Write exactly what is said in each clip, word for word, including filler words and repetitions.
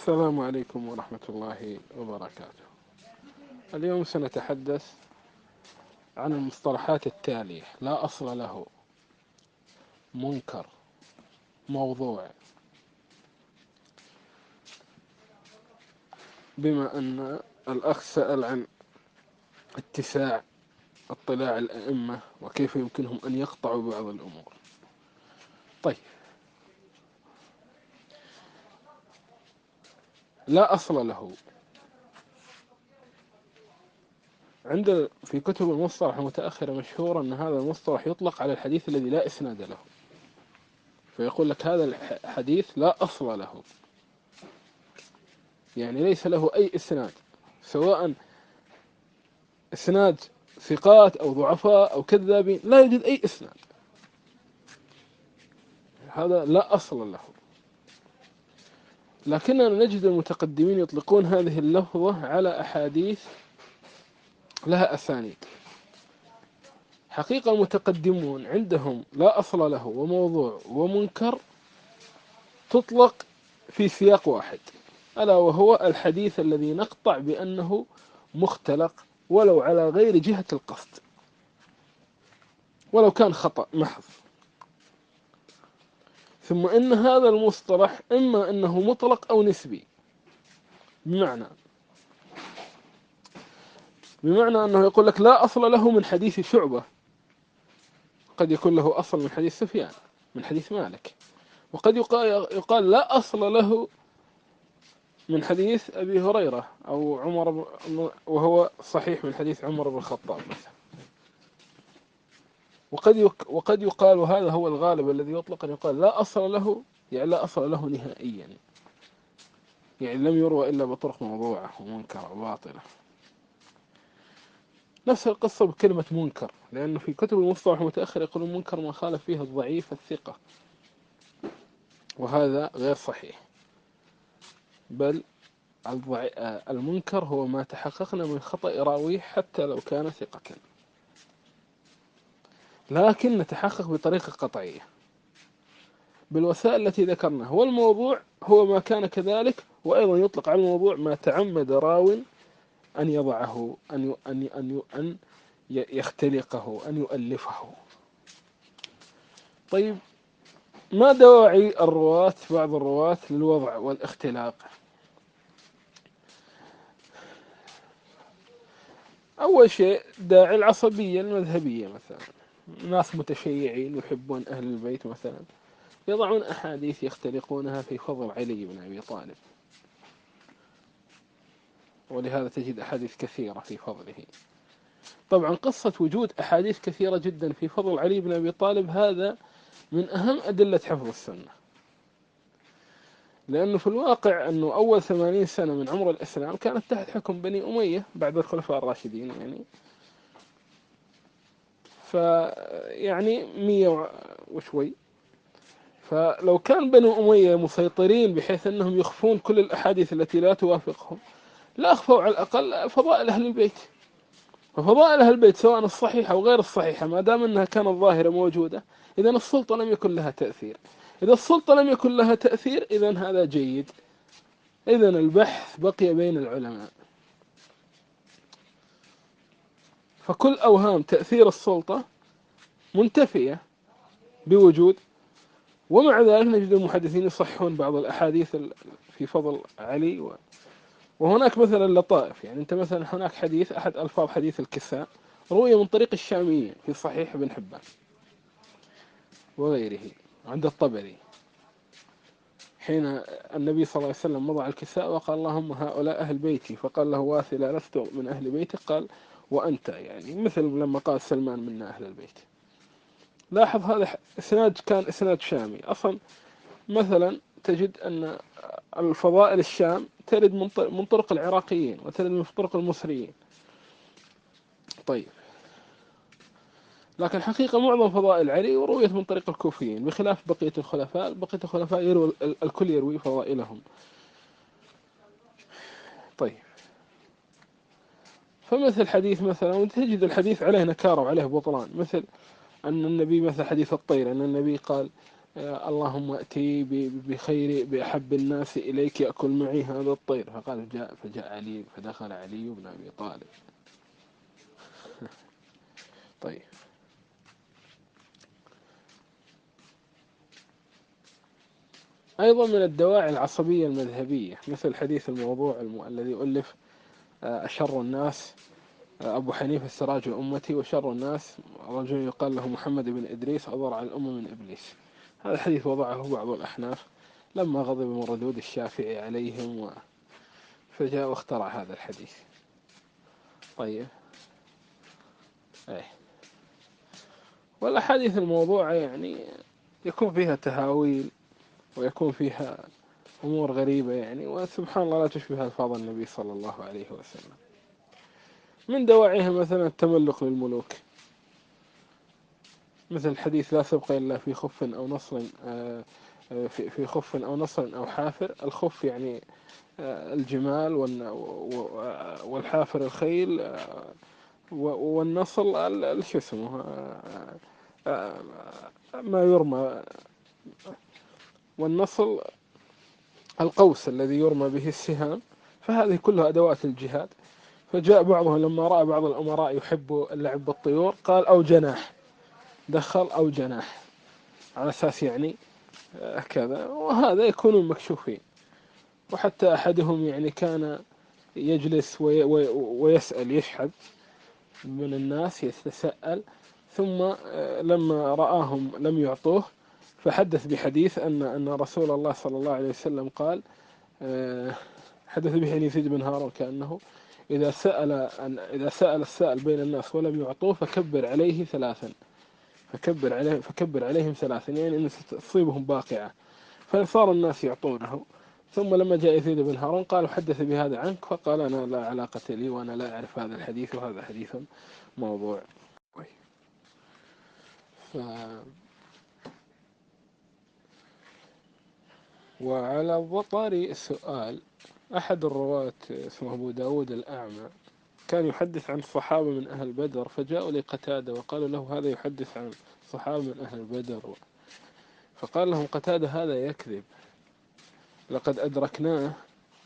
السلام عليكم ورحمة الله وبركاته. اليوم سنتحدث عن المصطلحات التالية: لا أصل له، منكر، موضوع. بما أن الأخ سأل عن اتساع اطلاع الأئمة وكيف يمكنهم أن يقطعوا بعض الأمور. طيب، لا أصل له عند في كتب المصطلح المتأخرة مشهور أن هذا المصطلح يطلق على الحديث الذي لا إسناد له، فيقول لك هذا الحديث لا أصل له، يعني ليس له أي إسناد، سواء إسناد ثقات أو ضعفاء أو كذابين، لا يوجد أي إسناد، هذا لا أصل له. لكننا نجد المتقدمين يطلقون هذه اللفظة على أحاديث لها أسانيد. حقيقة المتقدمون عندهم لا أصل له وموضوع ومنكر تطلق في سياق واحد، ألا وهو الحديث الذي نقطع بأنه مختلق ولو على غير جهة القصد، ولو كان خطأ محض. ثم إن هذا المصطلح إما أنه مطلق أو نسبي، بمعنى بمعنى أنه يقول لك لا أصل له من حديث شعبة، قد يكون له أصل من حديث سفيان، من حديث مالك، وقد يقال لا أصل له من حديث أبي هريرة أو عمر، وهو صحيح من حديث عمر بن الخطاب مثلا. وقد وقد يقال، وهذا هو الغالب الذي يطلق، أن يقال لا أصل له، يعني لا أصل له نهائيا، يعني لم يروى إلا بطرق موضوعة ومنكرة وباطلة. نفس القصة بكلمة منكر، لأنه في كتب المصطلح المتأخر يقولون منكر ما خالف فيه الضعيف الثقة، وهذا غير صحيح، بل المنكر هو ما تحققنا من خطأ راويه حتى لو كان ثقة، لكن نتحقق بطريقة قطعية بالوسائل التي ذكرناها. والموضوع هو ما كان كذلك، وأيضا يطلق على الموضوع ما تعمد راو أن يضعه، أن أن أن أن يختلقه، أن يؤلفه. طيب، ما دواعي الرواة، بعض الرواة، للوضع والاختلاق؟ أول شيء داعي العصبية المذهبية، مثلا ناس متشيعين يحبون أهل البيت مثلا يضعون أحاديث يختلقونها في فضل علي بن أبي طالب، ولهذا تجد أحاديث كثيرة في فضله. طبعا قصة وجود أحاديث كثيرة جدا في فضل علي بن أبي طالب هذا من أهم أدلة حفظ السنة، لأنه في الواقع أنه أول ثمانين سنة من عمر الإسلام كانت تحت حكم بني أمية بعد الخلفاء الراشدين، يعني فيعني مية وشوي. فلو كان بنو أمية مسيطرين بحيث أنهم يخفون كل الأحاديث التي لا توافقهم، لا أخفوا على الأقل فضائل أهل البيت. ففضائل أهل البيت سواء الصحيحة أو غير الصحيحة ما دام أنها كانت ظاهرة موجودة، إذا السلطة لم يكن لها تأثير. إذا السلطة لم يكن لها تأثير إذا هذا جيد، إذا البحث بقي بين العلماء. فكل أوهام تأثير السلطة منتفية بوجود. ومع ذلك نجد المحدثين يصحون بعض الأحاديث في فضل علي. وهناك مثلا لطائف، يعني أنت مثلا هناك حديث، أحد ألفاظ حديث الكساء روي من طريق الشاميين في صحيح ابن حبان وغيره عند الطبري، حين النبي صلى الله عليه وسلم مضى على الكساء وقال اللهم هؤلاء أهل بيتي، فقال له واثلة لست من أهل بيتك، قال وأنت، يعني مثل لما قال سلمان منا أهل البيت. لاحظ هذا إسناد كان إسناد شامي أصلا. مثلا تجد أن الفضائل الشام ترد من طرق العراقيين وترد من طرق المصريين. طيب، لكن حقيقة معظم فضائل علي رويت من طريق الكوفيين، بخلاف بقية الخلفاء. بقية الخلفاء يروي الكل يروي فضائلهم. طيب، فمثل حديث مثلا، وتجد الحديث عليه نكارة وعليه بطلان، مثل أن النبي، مثل حديث الطير، أن النبي قال اللهم ائتي بخير بأحب الناس إليك يأكل معي هذا الطير، فقال جاء فجاء علي فدخل علي بن أبي طالب. طيب أيضا من الدواعي العصبية المذهبية مثل حديث الموضوع الم... الذي ألف أشر الناس أبو حنيفة السراج أمتي، وشر الناس رجل يقال له محمد بن إدريس أضر على الأمة من إبليس. هذا الحديث وضعه بعض الأحناف لما غضب من ردود الشافعي عليهم و... فجاء واخترع هذا الحديث. طيب أيه. والأحاديث الموضوعة يعني يكون فيها تهاويل ويكون فيها أمور غريبة يعني، وسبحان الله لا تشبه ألفاظ النبي صلى الله عليه وسلم. من دواعيها مثلا التملق للملوك، مثل الحديث لا سبق إلا في خف أو نصر في في خف أو نصر أو حافر. الخف يعني الجمال، والحافر الخيل، والنصل شو اسمه ما يرمى، والنصل القوس الذي يرمى به السهام. فهذه كلها أدوات الجهاد. فجاء بعضهم لما رأى بعض الأمراء يحب اللعب بالطيور قال أو جناح، دخل أو جناح على أساس يعني كذا، وهذا يكونون مكشوفين. وحتى أحدهم يعني كان يجلس وي وي ويسأل يشحذ من الناس يتساءل، ثم لما رآهم لم يعطوه فحدث بحديث أن أن رسول الله صلى الله عليه وسلم قال، حدث به يزيد بن هارون كأنه إذا سأل أن إذا سأل السائل بين الناس ولم يعطوه فكبر عليه ثلاثا، فكبر عليه فكبر عليهم ثلاثا، يعني أن تصيبهم باقعة. فصار الناس يعطونه. ثم لما جاء يزيد بن هارون قال حدث بهذا عنك، فقال أنا لا علاقة لي وأنا لا أعرف هذا الحديث وهذا حديث موضوع. ف... وعلى الضطر السؤال، أحد الرواة اسمه أبو داود الأعمى كان يحدث عن صحابة من أهل بدر، فجاءوا لقتادة وقالوا له هذا يحدث عن صحابة من أهل بدر، فقال لهم قتادة هذا يكذب، لقد أدركناه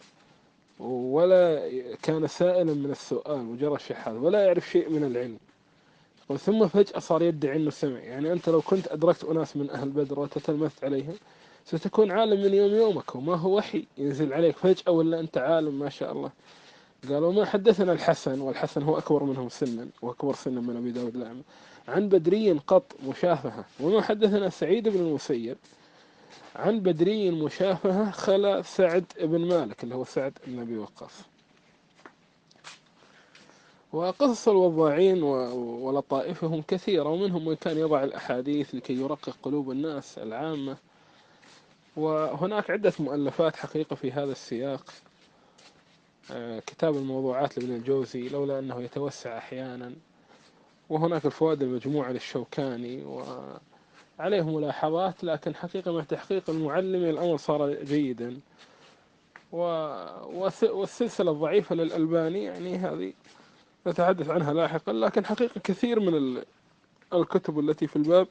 ولا كان سائلا من السؤال مجرد شحاذ ولا يعرف شيء من العلم، ثم فجأة صار يدعي أنه سمع. يعني أنت لو كنت أدركت أناس من أهل بدر وتتلمذت عليهم ستكون عالم من يوم يومك، وما هو وحي ينزل عليك فجأة ولا أنت عالم ما شاء الله. قالوا ما حدثنا الحسن، والحسن هو أكبر منهم سنا وأكبر سنا من أبي داود الأعمى، عن بدري قط مشافهة، وما حدثنا سعيد بن المسيب عن بدري مشافهة خلا سعد بن مالك اللي هو سعد بن أبي وقاص. وقصص الوضاعين ولطائفهم كثيرة، ومنهم من كان يضع الأحاديث لكي يرقق قلوب الناس العامة. وهناك عدة مؤلفات حقيقة في هذا السياق. كتاب الموضوعات لابن الجوزي لولا أنه يتوسع أحيانا، وهناك الفوائد المجموعة للشوكاني وعليه ملاحظات، لكن حقيقة مع تحقيق المعلم الأمر صار جيدا. والسلسلة الضعيفة للألباني يعني هذه نتحدث عنها لاحقا، لكن حقيقة كثير من الكتب التي في الباب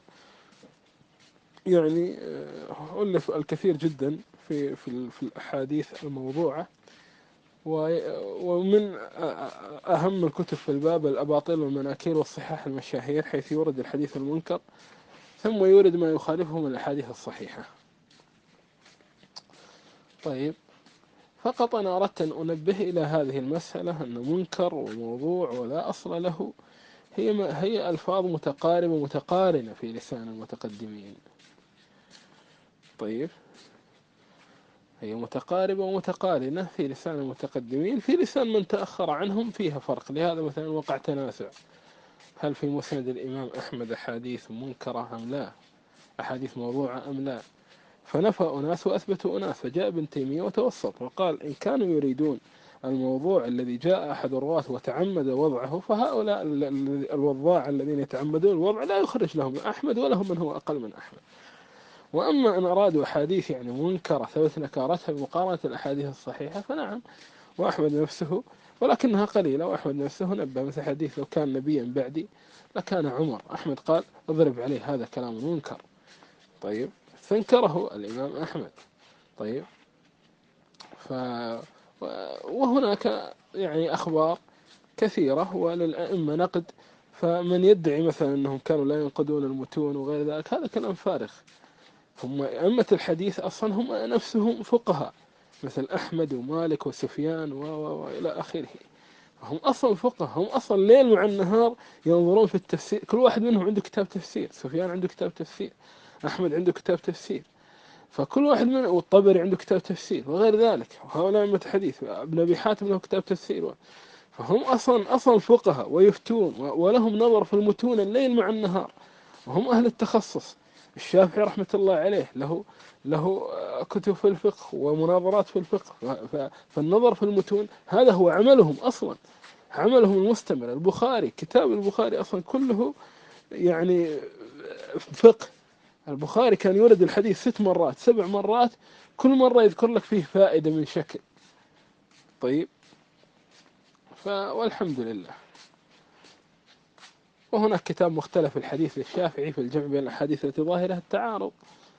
يعني ألف الكثير جدا في في في الأحاديث الموضوعة. ومن أهم الكتب في الباب الأباطيل والمناكير والصحاح المشاهير، حيث يورد الحديث المنكر ثم يورد ما يخالفه من الأحاديث الصحيحة. طيب، فقط أنا أردت أن أنبه إلى هذه المسألة أن منكر وموضوع ولا أصل له هي ما هي ألفاظ متقاربة متقارنة في لسان المتقدمين. طيب، هي متقاربة ومتقارنة في لسان المتقدمين، في لسان من تأخر عنهم فيها فرق. لهذا مثلا وقع تنازع، هل في مسند الإمام أحمد أحاديث منكرة أم لا، أحاديث موضوعة أم لا؟ فنفى أناس وأثبتوا أناس. فجاء ابن تيمية وتوسط وقال إن كانوا يريدون الموضوع الذي جاء أحد الرواة وتعمد وضعه، فهؤلاء الوضاع الذين يتعمدون الوضع لا يخرج لهم أحمد ولا هم من هو أقل من أحمد. وأما أن أرادوا أحاديث يعني منكرة ثبت نكارتها بمقارنة الأحاديث الصحيحة فنعم، وأحمد نفسه، ولكنها قليلة. وأحمد نفسه نبه مثل حديث لو كان نبيا بعدي لكان عمر. أحمد قال اضرب عليه هذا كلام منكر. طيب، فانكره الإمام أحمد. طيب، ف وهناك يعني أخبار كثيرة وللأئمة نقد، فمن يدعي مثلا أنهم كانوا لا ينقدون المتون وغير ذلك هذا كلام فارغ. هم أئمة الحديث أصلا هم نفسهم فقهاء، مثل أحمد ومالك وسفيان و... و... وإلى آخره. هم أصلا فقهاء، هم أصلا ليل مع النهار ينظرون في التفسير، كل واحد منهم عنده كتاب تفسير. سفيان عنده كتاب تفسير، أحمد عنده كتاب تفسير، فكل واحد من والطبري عنده كتاب تفسير وغير ذلك، وهؤلاء أئمة الحديث. ابن أبي حاتم له كتاب تفسير. فهم أصلا أصلا فقهاء ويفتون ولهم نظر في المتون الليل مع النهار، وهم أهل التخصص. الشافعي رحمة الله عليه له له كتب في الفقه ومناظرات في الفقه، فالنظر في المتون هذا هو عملهم أصلا، عملهم المستمر. البخاري، كتاب البخاري أصلا كله يعني فقه. البخاري كان يورد الحديث ست مرات سبع مرات، كل مرة يذكر لك فيه فائدة من شكل. طيب، والحمد لله. وهناك كتاب مختلف الحديث للشافعي في الجمع بين الأحاديث التي ظاهرها التعارض،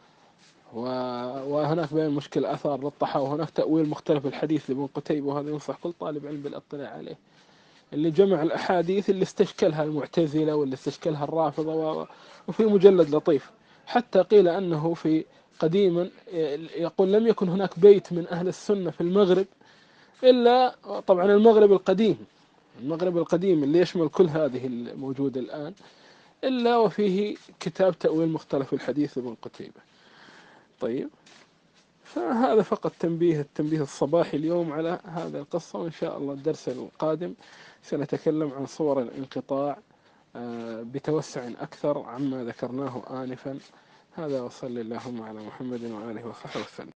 وهناك بين مشكل أثار للطحاوي، وهناك تأويل مختلف الحديث لابن قتيبة، وهذا ينصح كل طالب علم بالاطلاع عليه، اللي جمع الأحاديث اللي استشكلها المعتزلة واللي استشكلها الرافضة، وفي مجلد لطيف. حتى قيل أنه في قديما يقول لم يكن هناك بيت من أهل السنة في المغرب إلا، طبعا المغرب القديم، المغرب القديم اللي يشمل كل هذه الموجودة الآن، إلا وفيه كتاب تأويل مختلف الحديث ابن قتيبة. طيب، فهذا فقط تنبيه التنبيه الصباحي اليوم على هذا القصة، وإن شاء الله الدرس القادم سنتكلم عن صور الانقطاع بتوسع أكثر عما ذكرناه آنفا. هذا، وصلى اللهم على محمد وآله وصحبه وسلم.